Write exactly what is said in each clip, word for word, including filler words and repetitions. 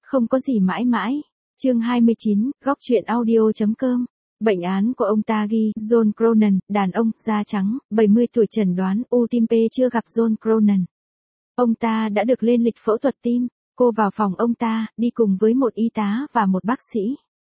Không có gì mãi mãi. Chương hai mươi chín, góc truyện audio.com. Bệnh án của ông ta ghi, John Cronin, đàn ông, da trắng, bảy mươi tuổi chẩn đoán u tim P chưa gặp John Cronin. Ông ta đã được lên lịch phẫu thuật tim. Cô vào phòng ông ta, đi cùng với một y tá và một bác sĩ.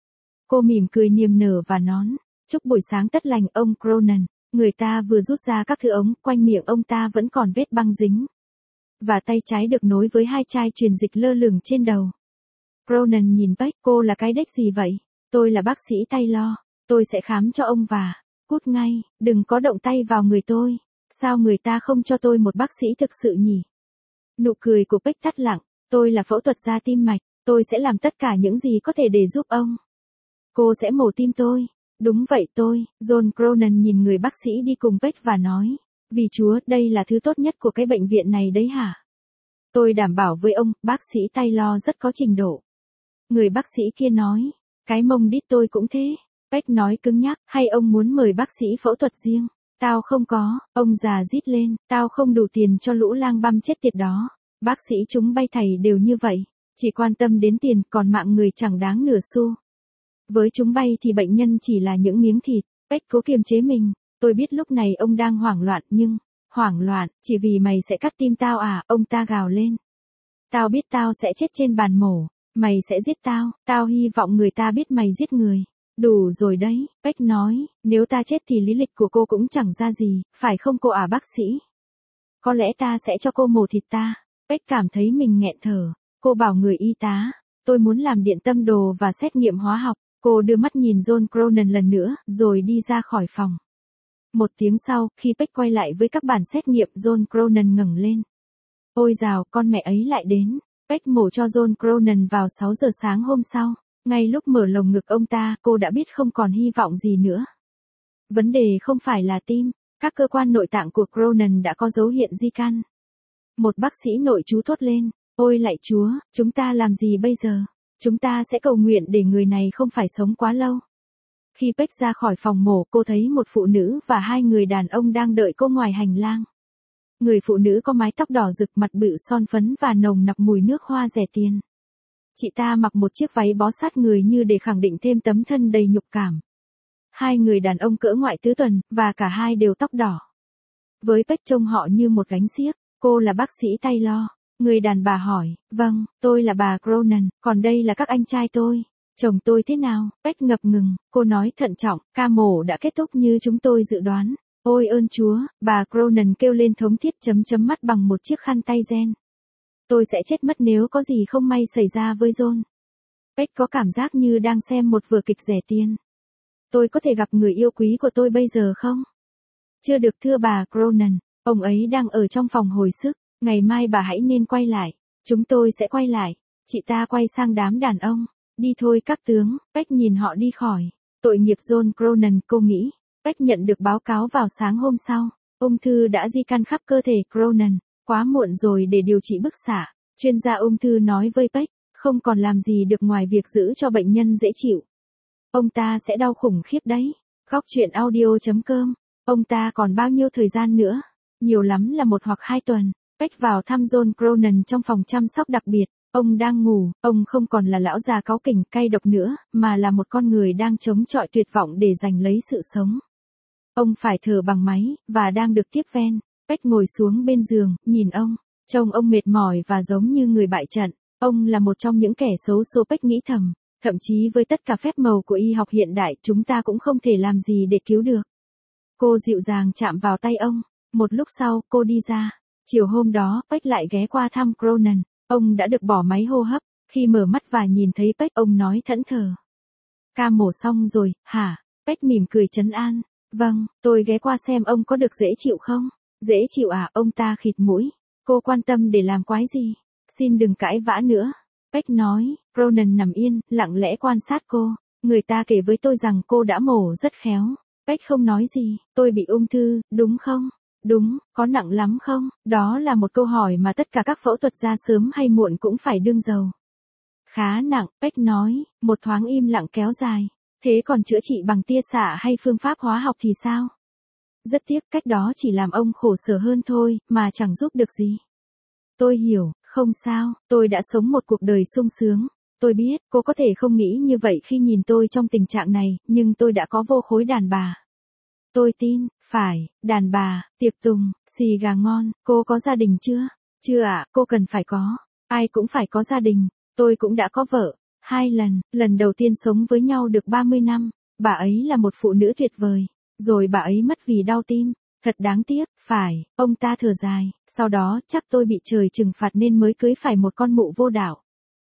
Cô mỉm cười niềm nở và nón. Chúc buổi sáng tốt lành ông Cronin. Người ta vừa rút ra các thứ ống, quanh miệng ông ta vẫn còn vết băng dính. Và tay trái được nối với hai chai truyền dịch lơ lửng trên đầu. Cronin nhìn Beck, cô là cái đếch gì vậy? Tôi là bác sĩ Taylor. Tôi sẽ khám cho ông và... Cút ngay, đừng có động tay vào người tôi. Sao người ta không cho tôi một bác sĩ thực sự nhỉ? Nụ cười của Beck tắt lặng. Tôi là phẫu thuật gia tim mạch. Tôi sẽ làm tất cả những gì có thể để giúp ông. Cô sẽ mổ tim tôi. Đúng vậy tôi. John Cronin nhìn người bác sĩ đi cùng Beck và nói. Vì Chúa, đây là thứ tốt nhất của cái bệnh viện này đấy hả? Tôi đảm bảo với ông, bác sĩ Taylor rất có trình độ. Người bác sĩ kia nói. Cái mông đít tôi cũng thế. Beck nói cứng nhắc, hay ông muốn mời bác sĩ phẫu thuật riêng? Tao không có, ông già rít lên, tao không đủ tiền cho lũ lang băm chết tiệt đó. Bác sĩ chúng bay thầy đều như vậy, chỉ quan tâm đến tiền, còn mạng người chẳng đáng nửa xu. Với chúng bay thì bệnh nhân chỉ là những miếng thịt. Beck cố kiềm chế mình, tôi biết lúc này ông đang hoảng loạn nhưng, hoảng loạn, chỉ vì mày sẽ cắt tim tao à, ông ta gào lên. Tao biết tao sẽ chết trên bàn mổ, mày sẽ giết tao, tao hy vọng người ta biết mày giết người. Đủ rồi đấy, Beck nói, nếu ta chết thì lý lịch của cô cũng chẳng ra gì, phải không cô à bác sĩ? Có lẽ ta sẽ cho cô mổ thịt ta. Beck cảm thấy mình nghẹn thở, cô bảo người y tá, tôi muốn làm điện tâm đồ và xét nghiệm hóa học. Cô đưa mắt nhìn John Cronin lần nữa, rồi đi ra khỏi phòng. Một tiếng sau, khi Beck quay lại với các bản xét nghiệm, John Cronin ngẩng lên. Ôi dào, con mẹ ấy lại đến. Beck mổ cho John Cronin vào sáu giờ sáng hôm sau. Ngay lúc mở lồng ngực ông ta, cô đã biết không còn hy vọng gì nữa. Vấn đề không phải là tim, các cơ quan nội tạng của Cronin đã có dấu hiệu di căn. Một bác sĩ nội trú thốt lên, ôi lạy Chúa, chúng ta làm gì bây giờ? Chúng ta sẽ cầu nguyện để người này không phải sống quá lâu. Khi Beck ra khỏi phòng mổ, cô thấy một phụ nữ và hai người đàn ông đang đợi cô ngoài hành lang. Người phụ nữ có mái tóc đỏ rực, mặt bự son phấn và nồng nặc mùi nước hoa rẻ tiền. Chị ta mặc một chiếc váy bó sát người như để khẳng định thêm tấm thân đầy nhục cảm. Hai người đàn ông cỡ ngoại tứ tuần, và cả hai đều tóc đỏ. Với Beck trông họ như một gánh xiếc. Cô là bác sĩ Taylor. Người đàn bà hỏi, vâng, tôi là bà Cronin, còn đây là các anh trai tôi. Chồng tôi thế nào? Beck ngập ngừng, cô nói thận trọng, ca mổ đã kết thúc như chúng tôi dự đoán. Ôi ơn Chúa, bà Cronin kêu lên thống thiết chấm chấm mắt bằng một chiếc khăn tay ren. Tôi sẽ chết mất nếu có gì không may xảy ra với John. Beck có cảm giác như đang xem một vở kịch rẻ tiền. Tôi có thể gặp người yêu quý của tôi bây giờ không? Chưa được thưa bà Cronin, ông ấy đang ở trong phòng hồi sức. Ngày mai bà hãy nên quay lại. Chúng tôi sẽ quay lại. Chị ta quay sang đám đàn ông. Đi thôi các tướng. Beck nhìn họ đi khỏi. Tội nghiệp John Cronin, cô nghĩ. Beck nhận được báo cáo vào sáng hôm sau. Ung thư đã di căn khắp cơ thể Cronin. Quá muộn rồi để điều trị bức xạ. Chuyên gia ung thư nói với Beck. Không còn làm gì được ngoài việc giữ cho bệnh nhân dễ chịu. Ông ta sẽ đau khủng khiếp đấy. Góc truyện audio.com. Ông ta còn bao nhiêu thời gian nữa? Nhiều lắm là một hoặc hai tuần. Beck vào thăm John Cronin trong phòng chăm sóc đặc biệt. Ông đang ngủ, ông không còn là lão già cáu kỉnh cay độc nữa, mà là một con người đang chống chọi tuyệt vọng để giành lấy sự sống. Ông phải thở bằng máy, và đang được tiếp ven. Beck ngồi xuống bên giường, nhìn ông. Trông ông mệt mỏi và giống như người bại trận. Ông là một trong những kẻ xấu số, Beck nghĩ thầm. Thậm chí với tất cả phép màu của y học hiện đại, chúng ta cũng không thể làm gì để cứu được. Cô dịu dàng chạm vào tay ông. Một lúc sau, cô đi ra. Chiều hôm đó, Beck lại ghé qua thăm Cronin. Ông đã được bỏ máy hô hấp. Khi mở mắt và nhìn thấy Beck, ông nói thẫn thờ. Ca mổ xong rồi, hả? Beck mỉm cười trấn an. Vâng, tôi ghé qua xem ông có được dễ chịu không? Dễ chịu à? Ông ta khịt mũi. Cô quan tâm để làm quái gì? Xin đừng cãi vã nữa. Beck nói. Cronin nằm yên, lặng lẽ quan sát cô. Người ta kể với tôi rằng cô đã mổ rất khéo. Beck không nói gì. Tôi bị ung thư, đúng không? Đúng, có nặng lắm không? Đó là một câu hỏi mà tất cả các phẫu thuật gia sớm hay muộn cũng phải đương đầu. Khá nặng, Beck nói, một thoáng im lặng kéo dài. Thế còn chữa trị bằng tia xạ hay phương pháp hóa học thì sao? Rất tiếc, cách đó chỉ làm ông khổ sở hơn thôi, mà chẳng giúp được gì. Tôi hiểu, không sao, tôi đã sống một cuộc đời sung sướng. Tôi biết, cô có thể không nghĩ như vậy khi nhìn tôi trong tình trạng này, nhưng tôi đã có vô khối đàn bà. Tôi tin, phải, đàn bà, tiệc tùng, xì gà ngon, cô có gia đình chưa? Chưa ạ, à, cô cần phải có. Ai cũng phải có gia đình, tôi cũng đã có vợ. Hai lần, lần đầu tiên sống với nhau được ba mươi năm, bà ấy là một phụ nữ tuyệt vời. Rồi bà ấy mất vì đau tim. Thật đáng tiếc, phải, ông ta thở dài, sau đó chắc tôi bị trời trừng phạt nên mới cưới phải một con mụ vô đạo.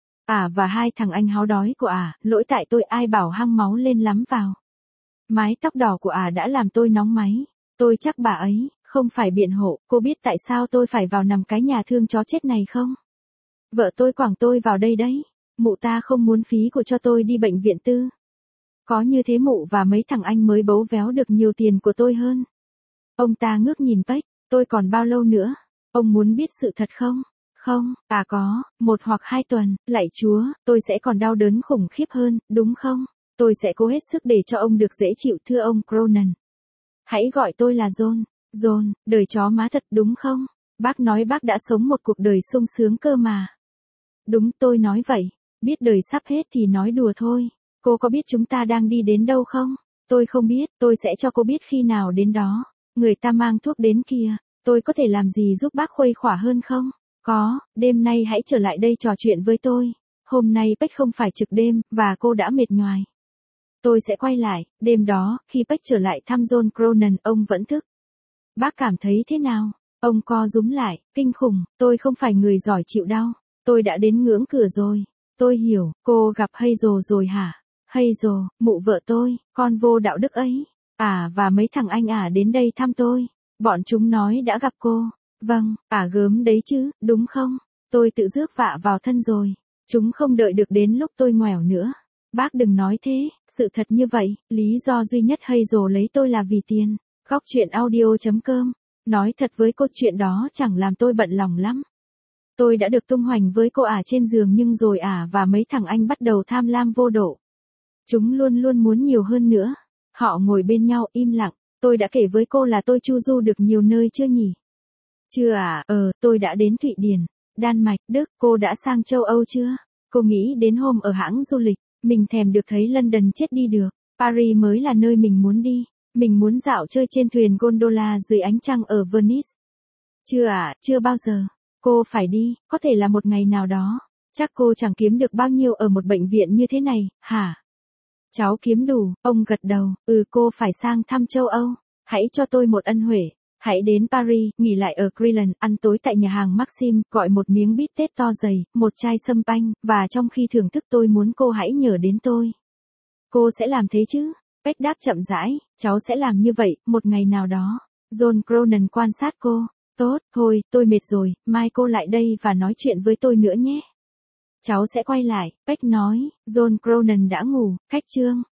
À và hai thằng anh háo đói của à, lỗi tại tôi ai bảo hăng máu lên lắm vào. Mái tóc đỏ của à đã làm tôi nóng máy. Tôi chắc bà ấy, không phải biện hộ, cô biết tại sao tôi phải vào nằm cái nhà thương chó chết này không? Vợ tôi quẳng tôi vào đây đấy. Mụ ta không muốn phí của cho tôi đi bệnh viện tư. Có như thế mụ và mấy thằng anh mới bấu véo được nhiều tiền của tôi hơn. Ông ta ngước nhìn Peck, tôi còn bao lâu nữa? Ông muốn biết sự thật không? Không, à có, một hoặc hai tuần, lạy Chúa, tôi sẽ còn đau đớn khủng khiếp hơn, đúng không? Tôi sẽ cố hết sức để cho ông được dễ chịu thưa ông Cronin. Hãy gọi tôi là John. John, đời chó má thật đúng không? Bác nói bác đã sống một cuộc đời sung sướng cơ mà. Đúng tôi nói vậy, biết đời sắp hết thì nói đùa thôi. Cô có biết chúng ta đang đi đến đâu không? Tôi không biết, tôi sẽ cho cô biết khi nào đến đó. Người ta mang thuốc đến kìa, tôi có thể làm gì giúp bác khuây khỏa hơn không? Có, đêm nay hãy trở lại đây trò chuyện với tôi. Hôm nay Peck không phải trực đêm, và cô đã mệt nhoài. Tôi sẽ quay lại, đêm đó, khi Peck trở lại thăm John Cronin, ông vẫn thức. Bác cảm thấy thế nào? Ông co rúm lại, kinh khủng, tôi không phải người giỏi chịu đau. Tôi đã đến ngưỡng cửa rồi. Tôi hiểu, cô gặp Hazel rồi hả? Hazel, mụ vợ tôi, con vô đạo đức ấy. À và mấy thằng anh ả à đến đây thăm tôi. Bọn chúng nói đã gặp cô. Vâng, ả à gớm đấy chứ, đúng không? Tôi tự rước vạ vào thân rồi. Chúng không đợi được đến lúc tôi ngoẻo nữa. Bác đừng nói thế, sự thật như vậy, lý do duy nhất Hazel lấy tôi là vì tiền. Góc chuyện audio chấm com. Nói thật với cô chuyện đó chẳng làm tôi bận lòng lắm. Tôi đã được tung hoành với cô ả à trên giường nhưng rồi ả à và mấy thằng anh bắt đầu tham lam vô độ. Chúng luôn luôn muốn nhiều hơn nữa. Họ ngồi bên nhau im lặng. Tôi đã kể với cô là tôi chu du được nhiều nơi chưa nhỉ? Chưa à? Ờ, tôi đã đến Thụy Điển, Đan Mạch, Đức. Cô đã sang châu Âu chưa? Cô nghĩ đến hôm ở hãng du lịch, mình thèm được thấy London chết đi được. Paris mới là nơi mình muốn đi. Mình muốn dạo chơi trên thuyền gondola dưới ánh trăng ở Venice. Chưa à? Chưa bao giờ. Cô phải đi, có thể là một ngày nào đó. Chắc cô chẳng kiếm được bao nhiêu ở một bệnh viện như thế này, hả? Cháu kiếm đủ, ông gật đầu, ừ cô phải sang thăm châu Âu. Hãy cho tôi một ân huệ. Hãy đến Paris, nghỉ lại ở Crillon, ăn tối tại nhà hàng Maxim, gọi một miếng bít tết to dày, một chai sâm panh, và trong khi thưởng thức tôi muốn cô hãy nhớ đến tôi. Cô sẽ làm thế chứ? Peck đáp chậm rãi, cháu sẽ làm như vậy, một ngày nào đó. John Cronin quan sát cô. Tốt, thôi, tôi mệt rồi, mai cô lại đây và nói chuyện với tôi nữa nhé. Cháu sẽ quay lại, Peck nói, John Cronin đã ngủ, cách chương.